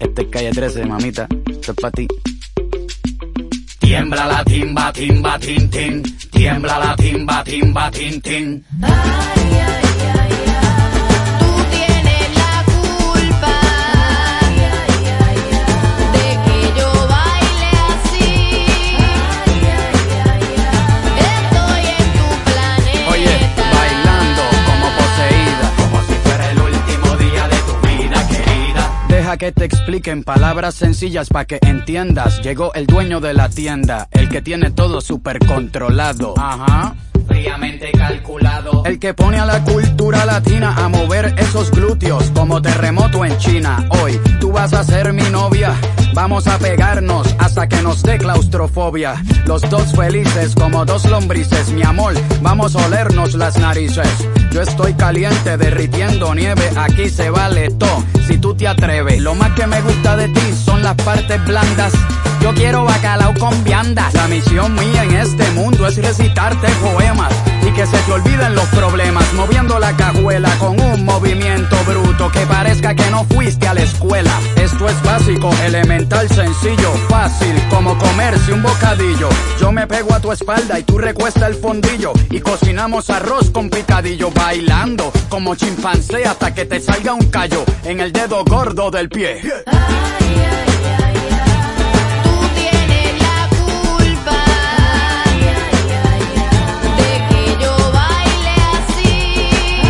Este es Calle 13, mamita. Esto es pa' ti. Tiembla la timba, timba, tin, tin. Tiembla la timba, timba, tin, tin. Ay, ay, ay, ay. Tú tienes la culpa de que yo baile así. Estoy en tu planeta. Oye, bailando como poseída, Como si fuera el último día de tu vida, querida. deja que te explique en palabras sencillas pa' que entiendas. Llegó el dueño de la tienda, el que tiene todo súper controlado. Ajá. Fríamente calculado. El que pone a la cultura latina a mover esos glúteos como terremoto en China. Hoy tú vas a ser mi novia, vamos a pegarnos hasta que nos dé claustrofobia. Los dos felices como dos lombrices, mi amor, vamos a olernos las narices. Yo estoy caliente derritiendo nieve, aquí se vale todo, si tú te atreves. Lo más que me gusta de ti son las partes blandas. Yo quiero bacalao con viandas. La misión mía en este mundo es recitarte poemas y que se te olviden los problemas, moviendo la cajuela con un movimiento bruto que parezca que no fuiste a la escuela. Esto es básico, elemental, sencillo, fácil como comerse un bocadillo. Yo me pego a tu espalda y tú recuesta el fondillo y cocinamos arroz con picadillo, bailando como chimpancé hasta que te salga un callo en el dedo gordo del pie. Ay, ay, ay, ay. Tú tienes la culpa de que yo baile así.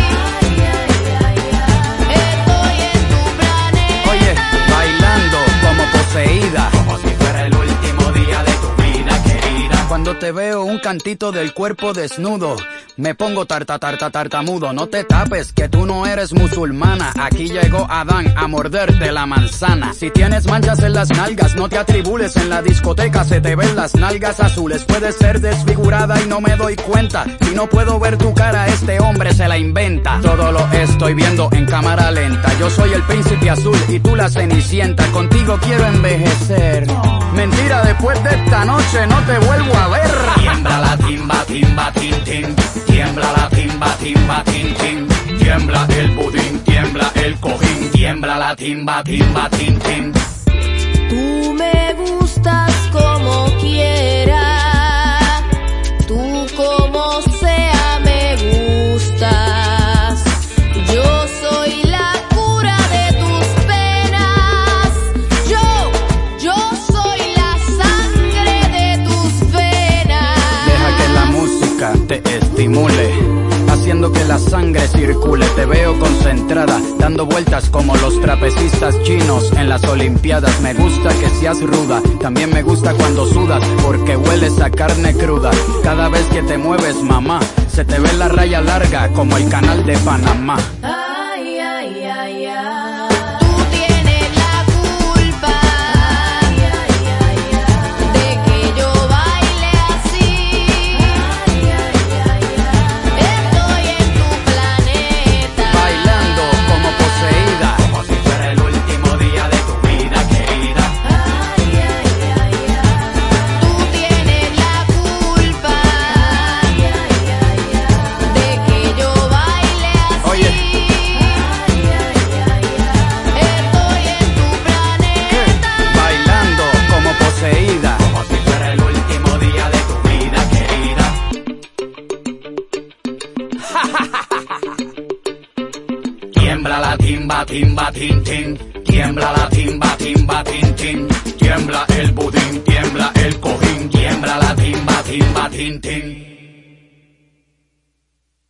Estoy en tu planeta. Oye, bailando como poseída, Como si fuera el último día de tu vida, querida. cuando te veo un cantito del cuerpo desnudo, me pongo tartamudo. No te tapes que tú no eres musulmana. Aquí llegó Adán a morderte la manzana. Si tienes manchas en las nalgas, no te atribules. En la discoteca se te ven las nalgas azules. Puedes ser desfigurada y no me doy cuenta. Si no puedo ver tu cara, este hombre se la inventa. Todo lo estoy viendo en cámara lenta. Yo soy el príncipe azul y tú la cenicienta. Contigo quiero envejecer. Mentira, después de esta noche no te vuelvo a ver. Tiembla la timba, timba, tin, tin. Tiembla la timba, timba, tin, tin. Tiembla el budín, tiembla el cojín. Tiembla la timba, timba, tin, tin. Tú me gustas como quiera, tú como sea me gustas. Yo soy la cura de tus penas. Yo soy la sangre de tus venas. Deja que la música te estimule, haciendo que la sangre circule. Te veo concentrada, dando vueltas como los trapecistas chinos en las olimpiadas. Me gusta que seas ruda, también me gusta cuando sudas, porque hueles a carne cruda. Cada vez que te mueves, mamá, se te ve la raya larga como el canal de Panamá. Ay, ay, ay, ay. Tú tienes la culpa de que yo baile así. Estoy en tu planeta. Bailando como poseída, Como si fuera el último día de tu vida, querida. Ay, ay, ay, ay. Tú tienes la culpa de que yo baile así. Oye. Estoy en tu planeta. bailando como poseída. Como si fuera el último día de tu vida, querida. Tiembla la timba, timba, tin, tin. Tiembla la timba, timba, tin, tin. Tiembla el budín, tiembla el cojín. Tiembla la timba, timba, tin, tin.